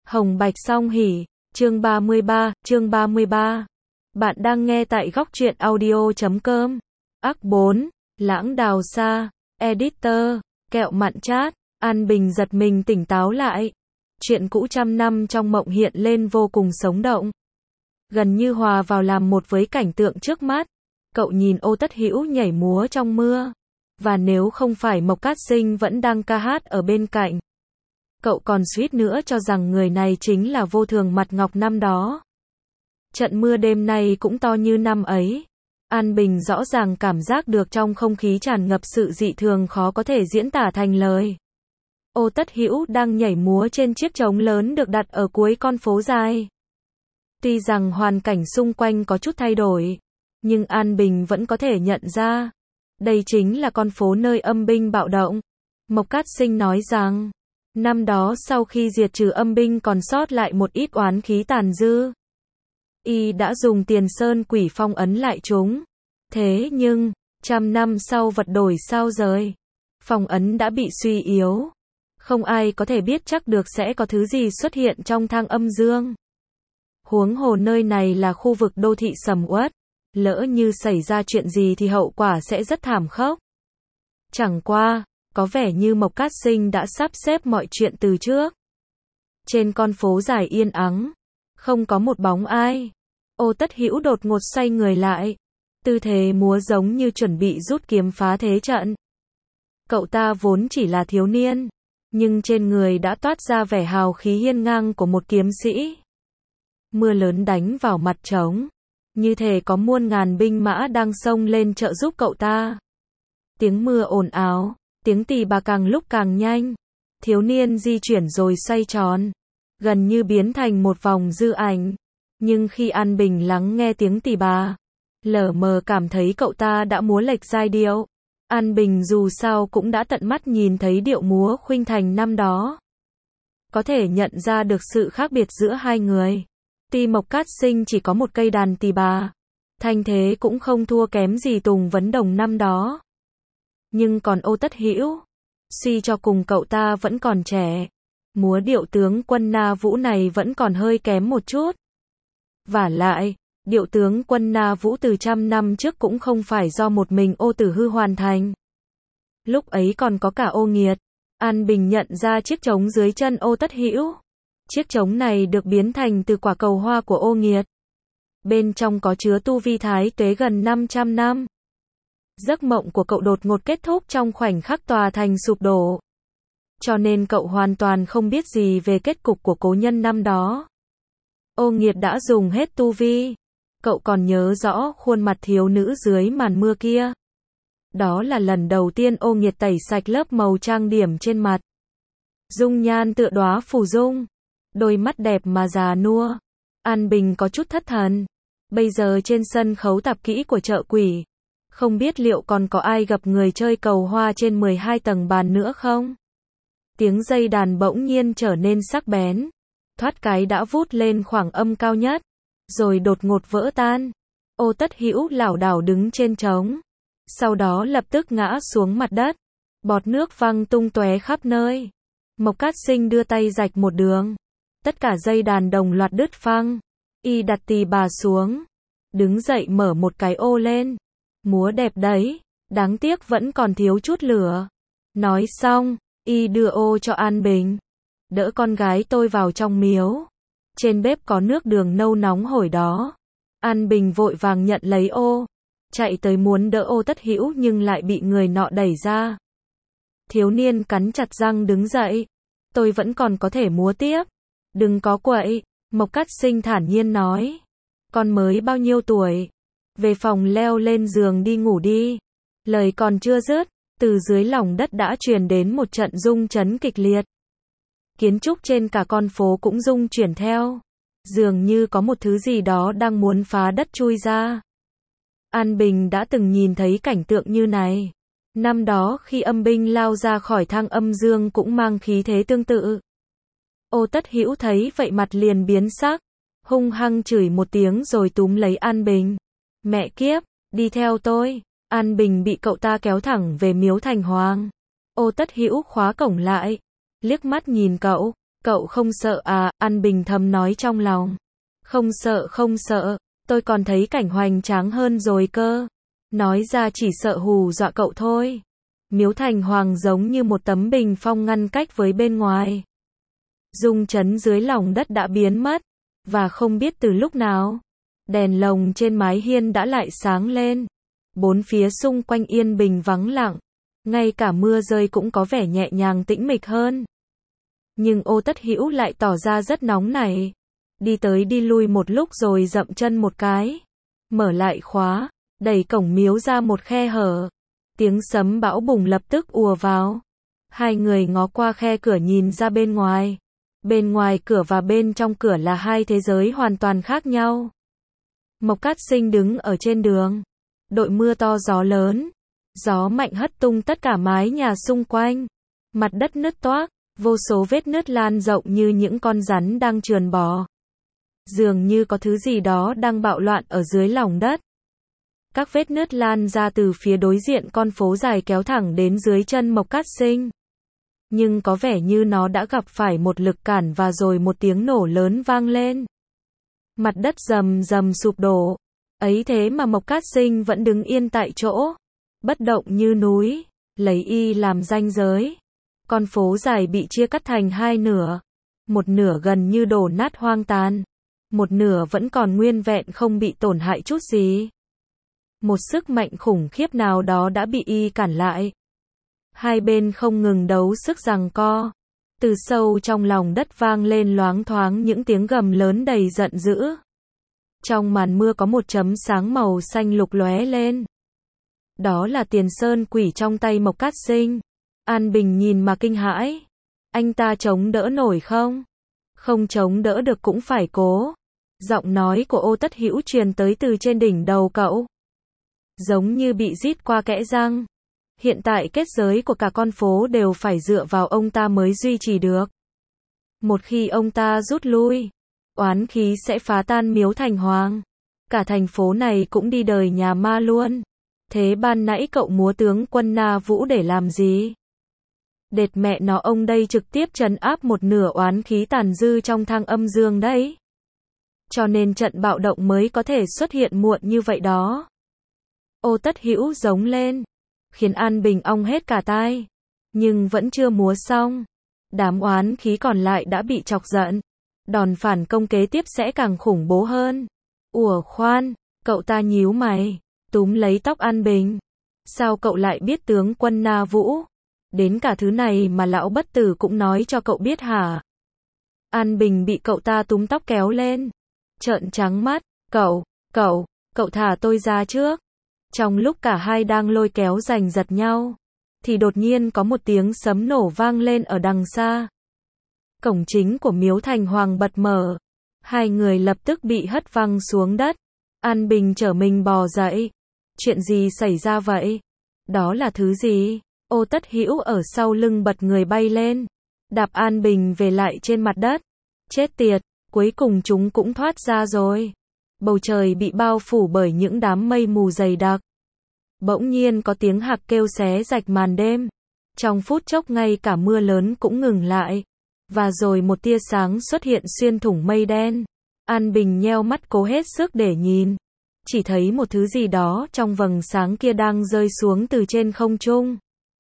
Hồng Bạch Song Hỷ, chương 33. Bạn đang nghe tại góc truyện audio.com. Ác 4, Lãng Đào Sa, Editor, Kẹo Mặn Chát. An Bình giật mình tỉnh táo lại. Chuyện cũ trăm năm trong mộng hiện lên vô cùng sống động. Gần như hòa vào làm một với cảnh tượng trước mắt. Cậu nhìn Ô Tất Hữu nhảy múa trong mưa. Và nếu không phải Mộc Cát Sinh vẫn đang ca hát ở bên cạnh, cậu còn suýt nữa cho rằng người này chính là Vô Thường Mặt Ngọc năm đó. Trận mưa đêm nay cũng to như năm ấy. An Bình rõ ràng cảm giác được trong không khí tràn ngập sự dị thường khó có thể diễn tả thành lời. Ô Tất Hữu đang nhảy múa trên chiếc trống lớn được đặt ở cuối con phố dài. Tuy rằng hoàn cảnh xung quanh có chút thay đổi, nhưng An Bình vẫn có thể nhận ra, đây chính là con phố nơi âm binh bạo động. Mộc Cát Sinh nói rằng, năm đó sau khi diệt trừ âm binh còn sót lại một ít oán khí tàn dư. Y đã dùng Tiền Sơn Quỷ phong ấn lại chúng. Thế nhưng, trăm năm sau vật đổi sao rời. Phong ấn đã bị suy yếu. Không ai có thể biết chắc được sẽ có thứ gì xuất hiện trong thang âm dương. Huống hồ nơi này là khu vực đô thị sầm uất. Lỡ như xảy ra chuyện gì thì hậu quả sẽ rất thảm khốc. Chẳng qua, có vẻ như Mộc Cát Sinh đã sắp xếp mọi chuyện từ trước. Trên con phố dài yên ắng, không có một bóng ai. Ô Tất Hữu đột ngột xoay người lại. Tư thế múa giống như chuẩn bị rút kiếm phá thế trận. Cậu ta vốn chỉ là thiếu niên, nhưng trên người đã toát ra vẻ hào khí hiên ngang của một kiếm sĩ. Mưa lớn đánh vào mặt trống, như thể có muôn ngàn binh mã đang xông lên trợ giúp cậu ta. Tiếng mưa ồn ào, tiếng tỳ bà càng lúc càng nhanh. Thiếu niên di chuyển rồi xoay tròn, gần như biến thành một vòng dư ảnh. Nhưng khi An Bình lắng nghe tiếng tỳ bà, lờ mờ cảm thấy cậu ta đã múa lệch giai điệu. An Bình dù sao cũng đã tận mắt nhìn thấy điệu múa khuynh thành năm đó. Có thể nhận ra được sự khác biệt giữa hai người. Tuy Mộc Cát Sinh chỉ có một cây đàn tỳ bà, thanh thế cũng không thua kém gì Tùng Vấn Đồng năm đó. Nhưng còn Ô Tất Hữu, suy cho cùng cậu ta vẫn còn trẻ. Múa điệu tướng quân Na Vũ này vẫn còn hơi kém một chút. Vả lại, điệu tướng quân Na Vũ từ trăm năm trước cũng không phải do một mình Ô Tử Hư hoàn thành. Lúc ấy còn có cả Ô Nghiệt. An Bình nhận ra chiếc trống dưới chân Ô Tất Hữu. Chiếc trống này được biến thành từ quả cầu hoa của Ô Nghiệt. Bên trong có chứa tu vi thái tuế gần 500 năm. Giấc mộng của cậu đột ngột kết thúc trong khoảnh khắc tòa thành sụp đổ. Cho nên cậu hoàn toàn không biết gì về kết cục của cố nhân năm đó. Ô Nghiệt đã dùng hết tu vi. Cậu còn nhớ rõ khuôn mặt thiếu nữ dưới màn mưa kia. Đó là lần đầu tiên Ô Nghiệt tẩy sạch lớp màu trang điểm trên mặt. Dung nhan tựa đóa phù dung. Đôi mắt đẹp mà già nua. An Bình có chút thất thần. Bây giờ trên sân khấu tạp kỹ của chợ quỷ, không biết liệu còn có ai gặp người chơi cầu hoa trên 12 tầng bàn nữa không? Tiếng dây đàn bỗng nhiên trở nên sắc bén. Thoát cái đã vút lên khoảng âm cao nhất, rồi đột ngột vỡ tan. Ô Tất Hữu lảo đảo đứng trên trống. Sau đó lập tức ngã xuống mặt đất. Bọt nước văng tung tóe khắp nơi. Mộc Cát Sinh đưa tay rạch một đường. Tất cả dây đàn đồng loạt đứt phăng. Y đặt tỳ bà xuống. Đứng dậy mở một cái ô lên. Múa đẹp đấy, đáng tiếc vẫn còn thiếu chút lửa. Nói xong, Y đưa ô cho An Bình. Đỡ con gái tôi vào trong miếu. Trên bếp có nước đường nâu nóng hổi đó. An Bình vội vàng nhận lấy ô. Chạy tới muốn đỡ Ô Tất Hữu nhưng lại bị người nọ đẩy ra. Thiếu niên cắn chặt răng đứng dậy. Tôi vẫn còn có thể múa tiếp. Đừng có quậy, Mộc Cát Sinh thản nhiên nói. Con mới bao nhiêu tuổi? Về phòng leo lên giường đi ngủ đi. Lời còn chưa dứt, từ dưới lòng đất đã truyền đến một trận rung chấn kịch liệt. Kiến trúc trên cả con phố cũng rung chuyển theo. Dường như có một thứ gì đó đang muốn phá đất chui ra. An Bình đã từng nhìn thấy cảnh tượng như này. Năm đó khi âm binh lao ra khỏi thang âm dương cũng mang khí thế tương tự. Ô Tất Hữu thấy vậy mặt liền biến sắc. Hung hăng chửi một tiếng rồi túm lấy An Bình. Mẹ kiếp, đi theo tôi. An Bình bị cậu ta kéo thẳng về miếu thành hoàng. Ô Tất Hữu khóa cổng lại. Liếc mắt nhìn cậu. Cậu không sợ à, An Bình thầm nói trong lòng. Không sợ, tôi còn thấy cảnh hoành tráng hơn rồi cơ. Nói ra chỉ sợ hù dọa cậu thôi. Miếu Thành Hoàng giống như một tấm bình phong ngăn cách với bên ngoài. Rung chấn dưới lòng đất đã biến mất, và không biết từ lúc nào, đèn lồng trên mái hiên đã lại sáng lên. Bốn phía xung quanh yên bình vắng lặng, ngay cả mưa rơi cũng có vẻ nhẹ nhàng tĩnh mịch hơn. Nhưng Ô Tất Hữu lại tỏ ra rất nóng nảy. Đi tới đi lui một lúc rồi dậm chân một cái, mở lại khóa, đẩy cổng miếu ra một khe hở. Tiếng sấm bão bùng lập tức ùa vào. Hai người ngó qua khe cửa nhìn ra bên ngoài. Bên ngoài cửa và bên trong cửa là hai thế giới hoàn toàn khác nhau. Mộc Cát Sinh đứng ở trên đường. Đội mưa to gió lớn. Gió mạnh hất tung tất cả mái nhà xung quanh. Mặt đất nứt toác, vô số vết nứt lan rộng như những con rắn đang trườn bò. Dường như có thứ gì đó đang bạo loạn ở dưới lòng đất. Các vết nứt lan ra từ phía đối diện con phố dài kéo thẳng đến dưới chân Mộc Cát Sinh. Nhưng có vẻ như nó đã gặp phải một lực cản và rồi một tiếng nổ lớn vang lên. Mặt đất rầm rầm sụp đổ. Ấy thế mà Mộc Cát Sinh vẫn đứng yên tại chỗ, bất động như núi, lấy y làm ranh giới. Con phố dài bị chia cắt thành hai nửa. Một nửa gần như đổ nát hoang tàn. Một nửa vẫn còn nguyên vẹn không bị tổn hại chút gì. Một sức mạnh khủng khiếp nào đó đã bị y cản lại. Hai bên không ngừng đấu sức giằng co. Từ sâu trong lòng đất vang lên loáng thoáng những tiếng gầm lớn đầy giận dữ. Trong màn mưa có một chấm sáng màu xanh lục lóe lên. Đó là Tiền Sơn Quỷ trong tay Mộc Cát Sinh. An Bình nhìn mà kinh hãi. Anh ta chống đỡ nổi không? Không chống đỡ được cũng phải cố. Giọng nói của Ô Tất Hữu truyền tới từ trên đỉnh đầu cậu. Giống như bị rít qua kẽ răng. Hiện tại kết giới của cả con phố đều phải dựa vào ông ta mới duy trì được. Một khi ông ta rút lui, oán khí sẽ phá tan Miếu Thành Hoàng. Cả thành phố này cũng đi đời nhà ma luôn. Thế ban nãy cậu múa tướng quân Na Vũ để làm gì? Đệt mẹ nó, ông đây trực tiếp trấn áp một nửa oán khí tàn dư trong thang âm dương đấy. Cho nên trận bạo động mới có thể xuất hiện muộn như vậy đó. Ô Tất Hữu giống lên, khiến An Bình ong hết cả tai. Nhưng vẫn chưa múa xong. Đám oán khí còn lại đã bị chọc giận. Đòn phản công kế tiếp sẽ càng khủng bố hơn. Ủa khoan, cậu ta nhíu mày, túm lấy tóc An Bình. Sao cậu lại biết tướng quân Na Vũ? Đến cả thứ này mà lão bất tử cũng nói cho cậu biết hả? An Bình bị cậu ta túm tóc kéo lên. Trợn trắng mắt, cậu thả tôi ra trước. Trong lúc cả hai đang lôi kéo giành giật nhau, thì đột nhiên có một tiếng sấm nổ vang lên ở đằng xa. Cổng chính của Miếu Thành Hoàng bật mở. Hai người lập tức bị hất văng xuống đất. An Bình trở mình bò dậy. Chuyện gì xảy ra vậy? Đó là thứ gì? Ô Tất Hữu ở sau lưng bật người bay lên, đạp An Bình về lại trên mặt đất. Chết tiệt, cuối cùng chúng cũng thoát ra rồi. Bầu trời bị bao phủ bởi những đám mây mù dày đặc. Bỗng nhiên có tiếng hạc kêu xé rạch màn đêm. Trong phút chốc ngay cả mưa lớn cũng ngừng lại. Và rồi một tia sáng xuất hiện xuyên thủng mây đen. An Bình nheo mắt cố hết sức để nhìn. Chỉ thấy một thứ gì đó trong vầng sáng kia đang rơi xuống từ trên không trung.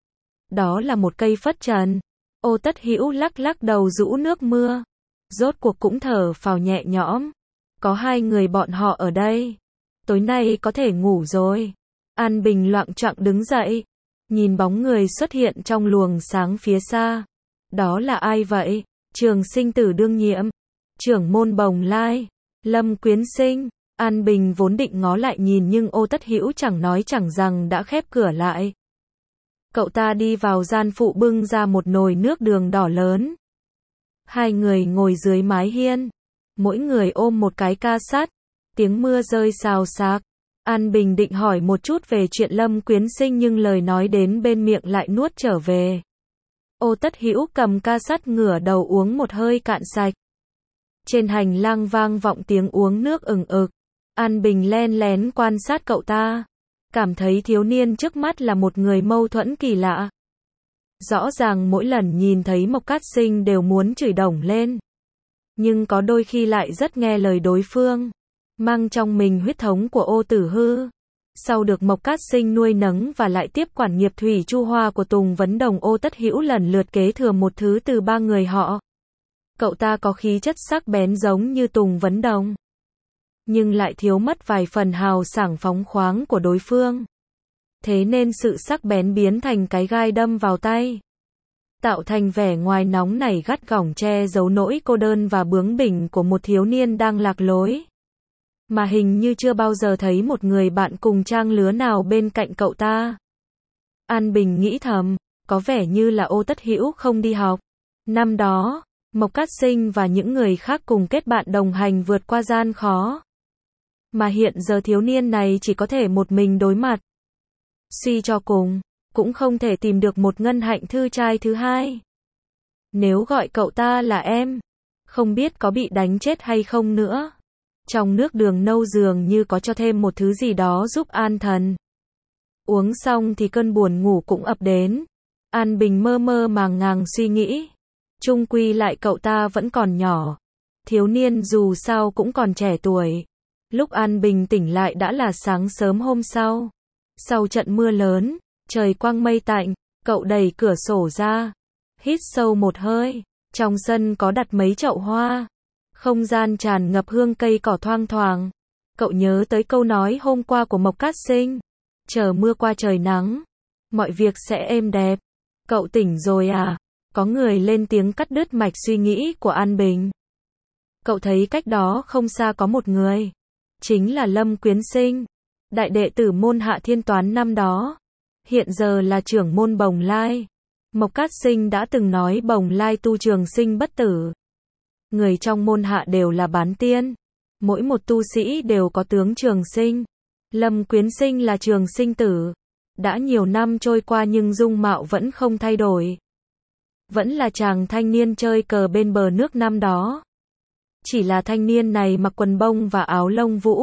Đó là một cây phất trần. Ô Tất Hữu lắc lắc đầu rũ nước mưa. Rốt cuộc cũng thở phào nhẹ nhõm. Có hai người bọn họ ở đây. Tối nay có thể ngủ rồi. An Bình loạng choạng đứng dậy. Nhìn bóng người xuất hiện trong luồng sáng phía xa. Đó là ai vậy? Trường Sinh Tử đương nhiệm. Trưởng môn Bồng Lai. Lâm Quyến Sinh. An Bình vốn định ngó lại nhìn nhưng Ô Tất Hữu chẳng nói chẳng rằng đã khép cửa lại. Cậu ta đi vào gian phụ bưng ra một nồi nước đường đỏ lớn. Hai người ngồi dưới mái hiên. Mỗi người ôm một cái ca sắt. Tiếng mưa rơi xào xạc. An Bình định hỏi một chút về chuyện Lâm Quyến Sinh nhưng lời nói đến bên miệng lại nuốt trở về. Ô Tất Hữu cầm ca sắt ngửa đầu uống một hơi cạn sạch. Trên hành lang vang vọng tiếng uống nước ừng ực. An Bình len lén quan sát cậu ta. Cảm thấy thiếu niên trước mắt là một người mâu thuẫn kỳ lạ. Rõ ràng mỗi lần nhìn thấy Mộc Cát Sinh đều muốn chửi đổng lên. Nhưng có đôi khi lại rất nghe lời đối phương. Mang trong mình huyết thống của Ô Tử Hư. Sau được Mộc Cát Sinh nuôi nấng và lại tiếp quản nghiệp thủy chu hoa của Tùng Vấn Đồng, Ô Tất Hữu lần lượt kế thừa một thứ từ ba người họ. Cậu ta có khí chất sắc bén giống như Tùng Vấn Đồng, nhưng lại thiếu mất vài phần hào sảng phóng khoáng của đối phương. Thế nên sự sắc bén biến thành cái gai đâm vào tay, tạo thành vẻ ngoài nóng nảy gắt gỏng che giấu nỗi cô đơn và bướng bỉnh của một thiếu niên đang lạc lối. Mà hình như chưa bao giờ thấy một người bạn cùng trang lứa nào bên cạnh cậu ta. An Bình nghĩ thầm, có vẻ như là Ô Tất Hữu không đi học. Năm đó, Mộc Cát Sinh và những người khác cùng kết bạn đồng hành vượt qua gian khó. Mà hiện giờ thiếu niên này chỉ có thể một mình đối mặt. Suy cho cùng, cũng không thể tìm được một Ngân Hạnh thư trai thứ hai. Nếu gọi cậu ta là em, không biết có bị đánh chết hay không nữa. Trong nước đường nâu dường như có cho thêm một thứ gì đó giúp an thần. Uống xong thì cơn buồn ngủ cũng ập đến. An Bình mơ mơ màng màng suy nghĩ. Chung quy lại cậu ta vẫn còn nhỏ. Thiếu niên dù sao cũng còn trẻ tuổi. Lúc An Bình tỉnh lại đã là sáng sớm hôm sau. Sau trận mưa lớn, trời quang mây tạnh, cậu đẩy cửa sổ ra. Hít sâu một hơi. Trong sân có đặt mấy chậu hoa. Không gian tràn ngập hương cây cỏ thoang thoảng. Cậu nhớ tới câu nói hôm qua của Mộc Cát Sinh. Chờ mưa qua trời nắng, mọi việc sẽ êm đẹp. Cậu tỉnh rồi à? Có người lên tiếng cắt đứt mạch suy nghĩ của An Bình. Cậu thấy cách đó không xa có một người. Chính là Lâm Quyến Sinh, đại đệ tử môn Hạ Thiên Toán năm đó. Hiện giờ là trưởng môn Bồng Lai. Mộc Cát Sinh đã từng nói Bồng Lai tu trường sinh bất tử. Người trong môn hạ đều là bán tiên. Mỗi một tu sĩ đều có tướng trường sinh. Lâm Quyến Sinh là trường sinh tử. Đã nhiều năm trôi qua nhưng dung mạo vẫn không thay đổi. Vẫn là chàng thanh niên chơi cờ bên bờ nước năm đó. Chỉ là thanh niên này mặc quần bông và áo lông vũ.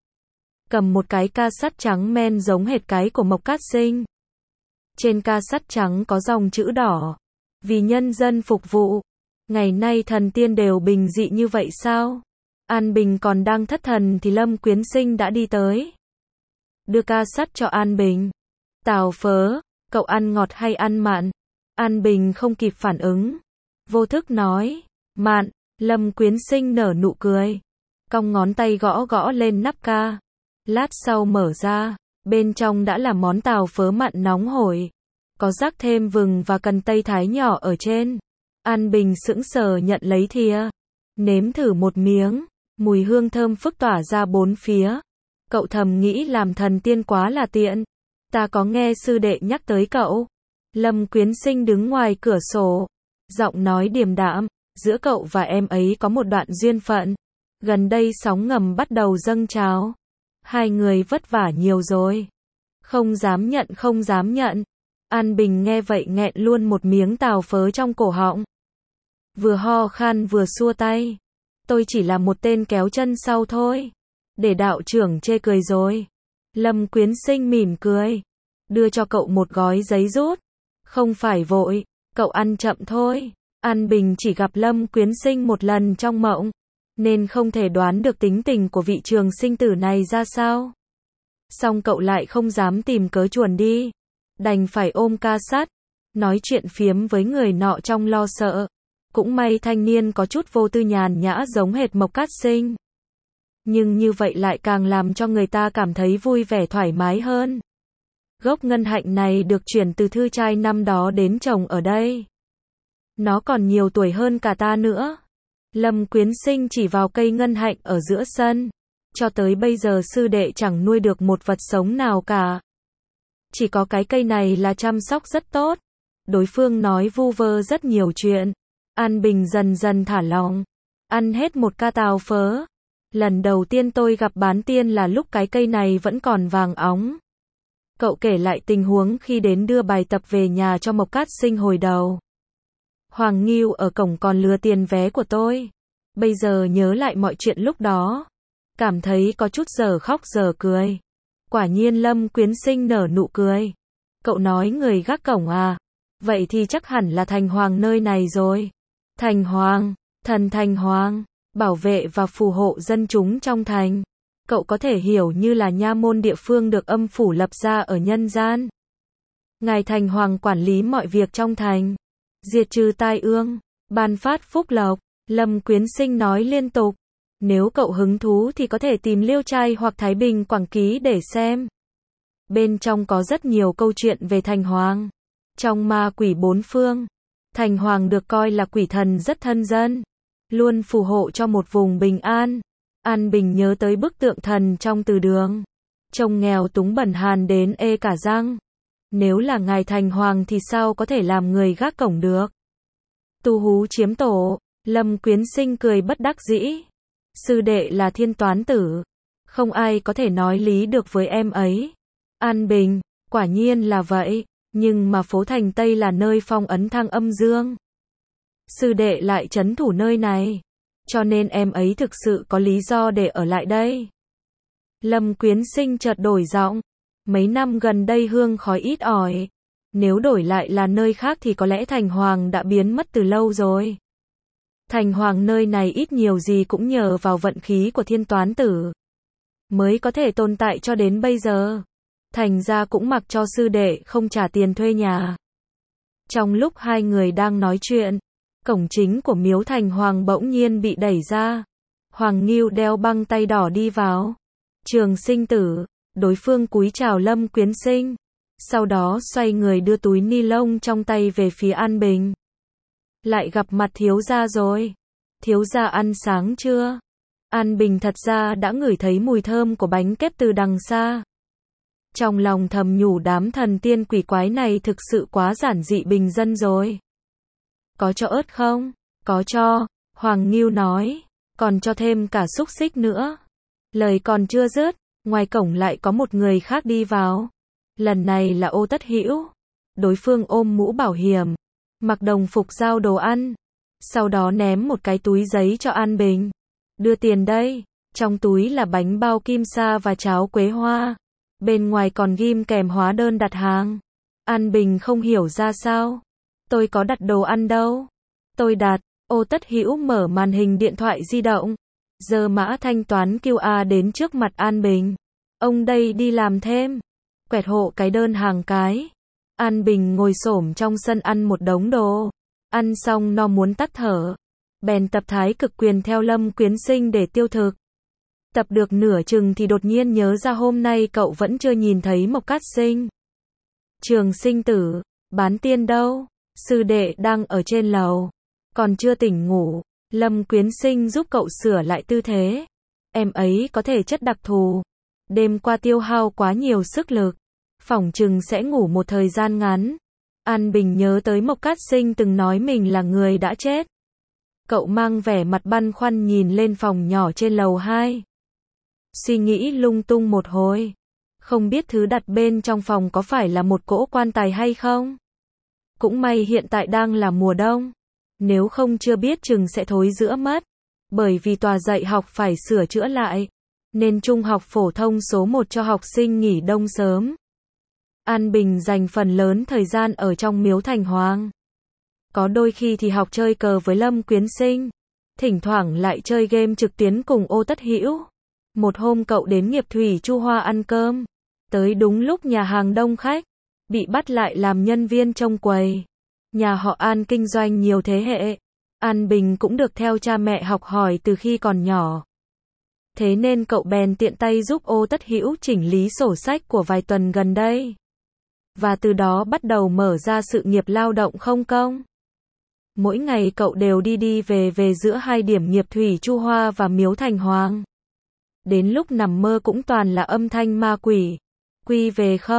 Cầm một cái ca sắt trắng men giống hệt cái của Mộc Cát Sinh. Trên ca sắt trắng có dòng chữ đỏ. Vì nhân dân phục vụ. Ngày nay thần tiên đều bình dị như vậy sao? An Bình còn đang thất thần thì Lâm Quyến Sinh đã đi tới. Đưa ca sắt cho An Bình. Tào Phớ, cậu ăn ngọt hay ăn mặn? An Bình không kịp phản ứng. Vô thức nói, mặn. Lâm Quyến Sinh nở nụ cười. Cong ngón tay gõ gõ lên nắp ca. Lát sau mở ra, bên trong đã là món tàu phớ mặn nóng hổi. Có rắc thêm vừng và cần tây thái nhỏ ở trên. An Bình sững sờ nhận lấy thìa. Nếm thử một miếng. Mùi hương thơm phức tỏa ra bốn phía. Cậu thầm nghĩ làm thần tiên quá là tiện. Ta có nghe sư đệ nhắc tới cậu. Lâm Quyến Sinh đứng ngoài cửa sổ. Giọng nói điềm đạm. Giữa cậu và em ấy có một đoạn duyên phận. Gần đây sóng ngầm bắt đầu dâng trào. Hai người vất vả nhiều rồi. Không dám nhận, không dám nhận. An Bình nghe vậy nghẹn luôn một miếng tàu phớ trong cổ họng. Vừa ho khan vừa xua tay. Tôi chỉ là một tên kéo chân sau thôi. Để đạo trưởng chê cười rồi. Lâm Quyến Sinh mỉm cười. Đưa cho cậu một gói giấy rút. Không phải vội, cậu ăn chậm thôi. An Bình chỉ gặp Lâm Quyến Sinh một lần trong mộng. Nên không thể đoán được tính tình của vị trường sinh tử này ra sao. Song cậu lại không dám tìm cớ chuồn đi. Đành phải ôm ca sắt. Nói chuyện phiếm với người nọ trong lo sợ. Cũng may thanh niên có chút vô tư nhàn nhã giống hệt Mộc Cát Sinh. Nhưng như vậy lại càng làm cho người ta cảm thấy vui vẻ thoải mái hơn. Gốc ngân hạnh này được chuyển từ thư trai năm đó đến trồng ở đây. Nó còn nhiều tuổi hơn cả ta nữa. Lâm Quyến Sinh chỉ vào cây ngân hạnh ở giữa sân. Cho tới bây giờ sư đệ chẳng nuôi được một vật sống nào cả. Chỉ có cái cây này là chăm sóc rất tốt. Đối phương nói vu vơ rất nhiều chuyện. An Bình dần dần thả lòng. Ăn hết một ca tàu phớ. Lần đầu tiên tôi gặp bán tiên là lúc cái cây này vẫn còn vàng óng. Cậu kể lại tình huống khi đến đưa bài tập về nhà cho Mộc Cát Sinh hồi đầu. Hoàng Nghiêu ở cổng còn lừa tiền vé của tôi. Bây giờ nhớ lại mọi chuyện lúc đó. Cảm thấy có chút giờ khóc giờ cười. Quả nhiên Lâm Quyến Sinh nở nụ cười. Cậu nói người gác cổng à? Vậy thì chắc hẳn là thành hoàng nơi này rồi. Thành hoàng, thần thành hoàng, bảo vệ và phù hộ dân chúng trong thành. Cậu có thể hiểu như là nha môn địa phương được âm phủ lập ra ở nhân gian. Ngài thành hoàng quản lý mọi việc trong thành, diệt trừ tai ương, ban phát phúc lộc. Lâm Quyến Sinh nói liên tục. Nếu cậu hứng thú thì có thể tìm Liêu Trai hoặc Thái Bình Quảng Ký để xem. Bên trong có rất nhiều câu chuyện về thành hoàng. Trong ma quỷ bốn phương, thành hoàng được coi là quỷ thần rất thân dân, luôn phù hộ cho một vùng bình an. An Bình nhớ tới bức tượng thần trong từ đường. Trông nghèo túng bẩn hàn đến ê cả răng. Nếu là ngài thành hoàng thì sao có thể làm người gác cổng được. Tu hú chiếm tổ, Lâm Quyến Sinh cười bất đắc dĩ. Sư đệ là thiên toán tử, không ai có thể nói lý được với em ấy. An Bình, quả nhiên là vậy, nhưng mà phố thành Tây là nơi phong ấn Thăng Âm Dương. Sư đệ lại trấn thủ nơi này, cho nên em ấy thực sự có lý do để ở lại đây. Lâm Quyến Sinh chợt đổi giọng, mấy năm gần đây hương khói ít ỏi, nếu đổi lại là nơi khác thì có lẽ thành hoàng đã biến mất từ lâu rồi. Thành hoàng nơi này ít nhiều gì cũng nhờ vào vận khí của thiên toán tử mới có thể tồn tại cho đến bây giờ. Thành ra cũng mặc cho sư đệ không trả tiền thuê nhà. Trong lúc hai người đang nói chuyện, cổng chính của miếu thành hoàng bỗng nhiên bị đẩy ra. Hoàng Ngưu đeo băng tay đỏ đi vào. Trường Sinh tử, đối phương cúi chào Lâm Quyến Sinh. Sau đó xoay người đưa túi ni lông trong tay về phía An Bình. Lại gặp mặt thiếu gia rồi. Thiếu gia ăn sáng chưa? An Bình thật ra đã ngửi thấy mùi thơm của bánh kép từ đằng xa. Trong lòng thầm nhủ đám thần tiên quỷ quái này thực sự quá giản dị bình dân rồi. Có cho ớt không? Có cho, Hoàng Ngưu nói. Còn cho thêm cả xúc xích nữa. Lời còn chưa dứt, ngoài cổng lại có một người khác đi vào. Lần này là Ô Tất Hữu. Đối phương ôm mũ bảo hiểm, mặc đồng phục giao đồ ăn. Sau đó ném một cái túi giấy cho An Bình. Đưa tiền đây. Trong túi là bánh bao kim sa và cháo quế hoa. Bên ngoài còn ghim kèm hóa đơn đặt hàng. An Bình không hiểu ra sao. Tôi có đặt đồ ăn đâu. Tôi đặt. Ô Tất Hữu mở màn hình điện thoại di động. Giơ mã thanh toán QR đến trước mặt An Bình. Ông đây đi làm thêm. Quẹt hộ cái đơn hàng cái. An Bình ngồi xổm trong sân ăn một đống đồ. Ăn xong no muốn tắt thở. Bèn tập thái cực quyền theo Lâm Quyến Sinh để tiêu thực. Tập được nửa chừng thì đột nhiên nhớ ra hôm nay cậu vẫn chưa nhìn thấy Mộc Cát Sinh. Trường Sinh tử, bán tiên đâu? Sư đệ đang ở trên lầu. Còn chưa tỉnh ngủ. Lâm Quyến Sinh giúp cậu sửa lại tư thế. Em ấy có thể chất đặc thù. Đêm qua tiêu hao quá nhiều sức lực. Phỏng chừng sẽ ngủ một thời gian ngắn. An Bình nhớ tới Mộc Cát Sinh từng nói mình là người đã chết. Cậu mang vẻ mặt băn khoăn nhìn lên phòng nhỏ trên lầu 2. Suy nghĩ lung tung một hồi. Không biết thứ đặt bên trong phòng có phải là một cỗ quan tài hay không? Cũng may hiện tại đang là mùa đông. Nếu không chưa biết chừng sẽ thối rữa mất. Bởi vì tòa dạy học phải sửa chữa lại. Nên trung học phổ thông số 1 cho học sinh nghỉ đông sớm. An Bình dành phần lớn thời gian ở trong miếu thành hoàng. Có đôi khi thì học chơi cờ với Lâm Quyến Sinh. Thỉnh thoảng lại chơi game trực tuyến cùng Ô Tất Hữu. Một hôm cậu đến Nghiệp Thủy Chu Hoa ăn cơm. Tới đúng lúc nhà hàng đông khách. Bị bắt lại làm nhân viên trông quầy. Nhà họ An kinh doanh nhiều thế hệ. An Bình cũng được theo cha mẹ học hỏi từ khi còn nhỏ. Thế nên cậu bèn tiện tay giúp Ô Tất Hữu chỉnh lý sổ sách của vài tuần gần đây. Và từ đó bắt đầu mở ra sự nghiệp lao động không công. Mỗi ngày cậu đều đi về giữa hai điểm Nghiệp Thủy Chu Hoa và miếu thành hoàng. Đến lúc nằm mơ cũng toàn là âm thanh ma quỷ. Quy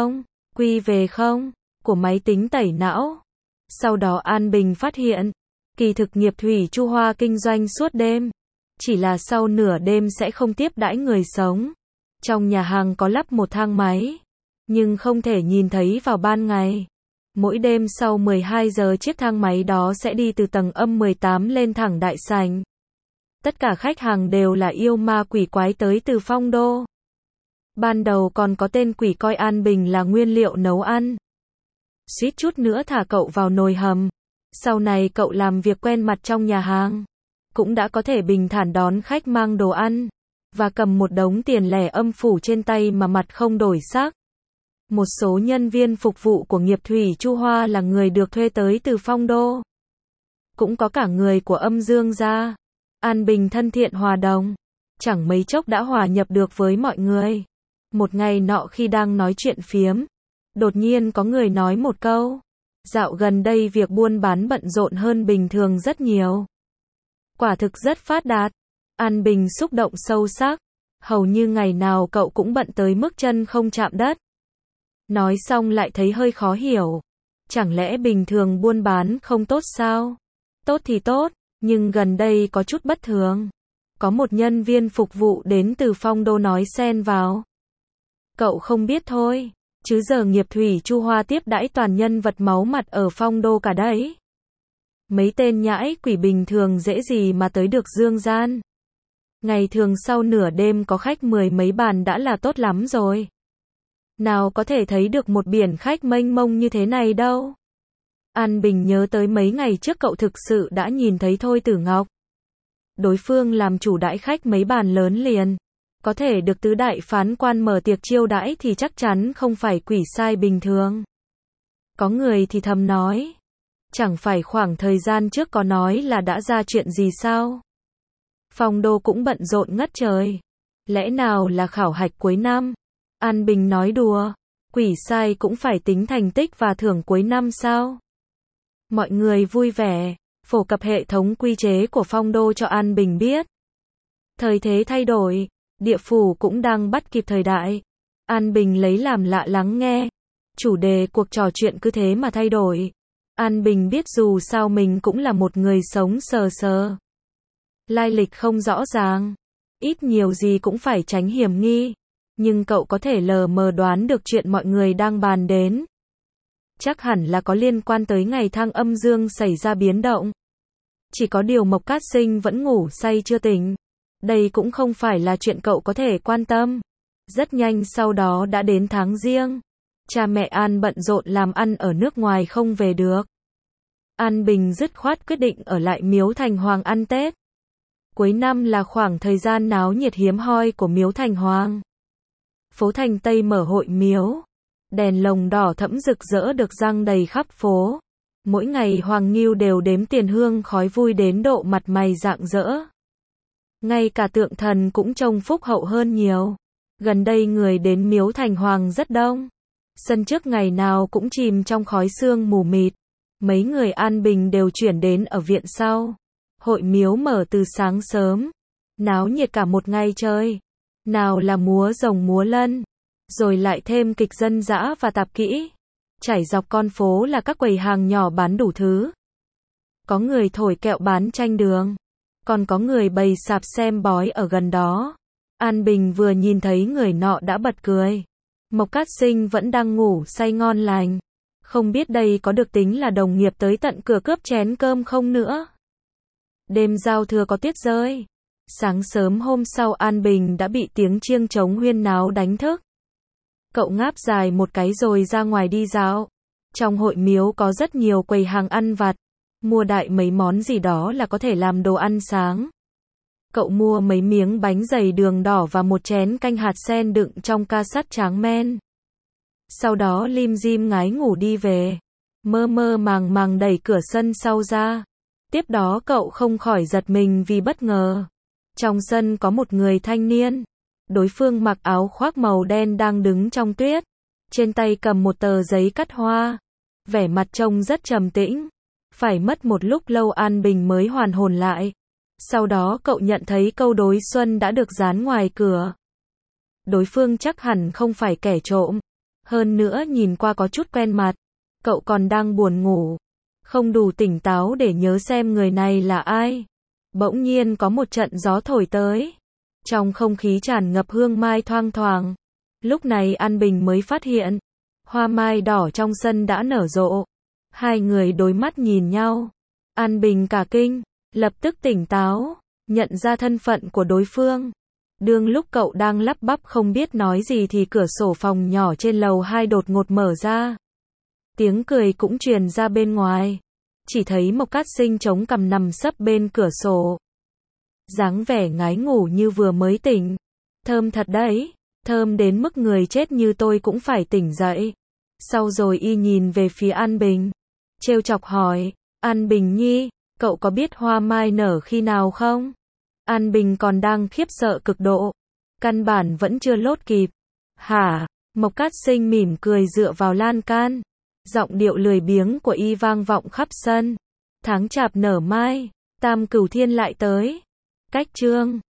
về không, của máy tính tẩy não. Sau đó An Bình phát hiện, kỳ thực Nghiệp Thủy Chu Hoa kinh doanh suốt đêm. Chỉ là sau nửa đêm sẽ không tiếp đãi người sống. Trong nhà hàng có lắp một thang máy, nhưng không thể nhìn thấy vào ban ngày. Mỗi đêm sau 12 giờ chiếc thang máy đó sẽ đi từ tầng âm 18 lên thẳng đại sảnh. Tất cả khách hàng đều là yêu ma quỷ quái tới từ phong đô. Ban đầu còn có tên quỷ coi An Bình là nguyên liệu nấu ăn. suýt chút nữa thả cậu vào nồi hầm. Sau này cậu làm việc quen mặt trong nhà hàng, cũng đã có thể bình thản đón khách mang đồ ăn, và cầm một đống tiền lẻ âm phủ trên tay mà mặt không đổi sắc. Một số nhân viên phục vụ của nghiệp thủy Chu Hoa là người được thuê tới từ Phong Đô. Cũng có cả người của Âm Dương gia. An Bình thân thiện hòa đồng, chẳng mấy chốc đã hòa nhập được với mọi người. Một ngày nọ khi đang nói chuyện phiếm, đột nhiên có người nói một câu: dạo gần đây việc buôn bán bận rộn hơn bình thường rất nhiều. Quả thực rất phát đạt. An Bình xúc động sâu sắc. Hầu như ngày nào cậu cũng bận tới mức chân không chạm đất. Nói xong lại thấy hơi khó hiểu. Chẳng lẽ bình thường buôn bán không tốt sao? Tốt thì tốt, nhưng gần đây có chút bất thường. Có một nhân viên phục vụ đến từ Phong Đô nói xen vào. Cậu không biết thôi, chứ giờ nghiệp thủy Chu Hoa tiếp đãi toàn nhân vật máu mặt ở Phong Đô cả đấy. Mấy tên nhãi quỷ bình thường dễ gì mà tới được dương gian. Ngày thường sau nửa đêm có khách 10 mấy bàn đã là tốt lắm rồi. Nào có thể thấy được một biển khách mênh mông như thế này đâu. An Bình nhớ tới mấy ngày trước cậu thực sự đã nhìn thấy Thôi Tử Ngọc. Đối phương làm chủ đãi khách mấy bàn lớn liền. Có thể được tứ đại phán quan mở tiệc chiêu đãi thì chắc chắn không phải quỷ sai bình thường. Có người thì thầm nói. Chẳng phải khoảng thời gian trước có nói là đã ra chuyện gì sao? Phong Đô cũng bận rộn ngất trời. Lẽ nào là khảo hạch cuối năm? An Bình nói đùa. Quỷ sai cũng phải tính thành tích và thưởng cuối năm sao? Mọi người vui vẻ, phổ cập hệ thống quy chế của Phong Đô cho An Bình biết. Thời thế thay đổi, địa phủ cũng đang bắt kịp thời đại. An Bình lấy làm lạ lắng nghe. Chủ đề cuộc trò chuyện cứ thế mà thay đổi. An Bình biết dù sao mình cũng là một người sống sờ sờ. Lai lịch không rõ ràng. Ít nhiều gì cũng phải tránh hiểm nghi. Nhưng cậu có thể lờ mờ đoán được chuyện mọi người đang bàn đến. Chắc hẳn là có liên quan tới ngày thang âm dương xảy ra biến động. Chỉ có điều Mộc Cát Sinh vẫn ngủ say chưa tỉnh. Đây cũng không phải là chuyện cậu có thể quan tâm. Rất nhanh sau đó đã đến tháng Giêng. Cha mẹ An bận rộn làm ăn ở nước ngoài không về được. An Bình dứt khoát quyết định ở lại Miếu Thành Hoàng ăn Tết. Cuối năm là khoảng thời gian náo nhiệt hiếm hoi của Miếu Thành Hoàng. Phố Thành Tây mở hội miếu. Đèn lồng đỏ thẫm rực rỡ được giăng đầy khắp phố. Mỗi ngày Hoàng Ngưu đều đếm tiền hương khói vui đến độ mặt mày rạng rỡ. Ngay cả tượng thần cũng trông phúc hậu hơn nhiều. Gần đây người đến Miếu Thành Hoàng rất đông. Sân trước ngày nào cũng chìm trong khói sương mù mịt. Mấy người An Bình đều chuyển đến ở viện sau. Hội miếu mở từ sáng sớm. Náo nhiệt cả một ngày chơi. Nào là múa rồng múa lân. Rồi lại thêm kịch dân dã và tạp kỹ. Trải dọc con phố là các quầy hàng nhỏ bán đủ thứ. Có người thổi kẹo bán tranh đường. Còn có người bày sạp xem bói ở gần đó. An Bình vừa nhìn thấy người nọ đã bật cười. Mộc Cát Sinh vẫn đang ngủ say ngon lành. Không biết đây có được tính là đồng nghiệp tới tận cửa cướp chén cơm không nữa. Đêm giao thừa có tuyết rơi. Sáng sớm hôm sau An Bình đã bị tiếng chiêng trống huyên náo đánh thức. Cậu ngáp dài một cái rồi ra ngoài đi dạo. Trong hội miếu có rất nhiều quầy hàng ăn vặt. Mua đại mấy món gì đó là có thể làm đồ ăn sáng. Cậu mua mấy miếng bánh dày đường đỏ và một chén canh hạt sen đựng trong ca sắt tráng men. Sau đó lim dim ngái ngủ đi về. Mơ mơ màng màng đẩy cửa sân sau ra. Tiếp đó cậu không khỏi giật mình vì bất ngờ. Trong sân có một người thanh niên. Đối phương mặc áo khoác màu đen đang đứng trong tuyết. Trên tay cầm một tờ giấy cắt hoa. Vẻ mặt trông rất trầm tĩnh. Phải mất một lúc lâu An Bình mới hoàn hồn lại. Sau đó cậu nhận thấy câu đối xuân đã được dán ngoài cửa. Đối phương chắc hẳn không phải kẻ trộm. Hơn nữa nhìn qua có chút quen mặt. Cậu còn đang buồn ngủ. Không đủ tỉnh táo để nhớ xem người này là ai. Bỗng nhiên có một trận gió thổi tới. Trong không khí tràn ngập hương mai thoang thoảng. Lúc này An Bình mới phát hiện. Hoa mai đỏ trong sân đã nở rộ. Hai người đối mắt nhìn nhau. An Bình cả kinh. Lập tức tỉnh táo. Nhận ra thân phận của đối phương. Đương lúc cậu đang lắp bắp không biết nói gì thì cửa sổ phòng nhỏ trên lầu 2 đột ngột mở ra. Tiếng cười cũng truyền ra bên ngoài. Chỉ thấy Mộc Cát Sinh chống cằm nằm sấp bên cửa sổ. Dáng vẻ ngái ngủ như vừa mới tỉnh. Thơm thật đấy, thơm đến mức người chết như tôi cũng phải tỉnh dậy. Sau rồi y nhìn về phía An Bình, trêu chọc hỏi, An Bình Nhi, cậu có biết hoa mai nở khi nào không? An Bình còn đang khiếp sợ cực độ, căn bản vẫn chưa lốt kịp. Hả? Mộc Cát Sinh mỉm cười dựa vào lan can. Giọng điệu lười biếng của y vang vọng khắp sân. Tháng chạp nở mai, Tam Cửu Thiên lại tới. Cách chương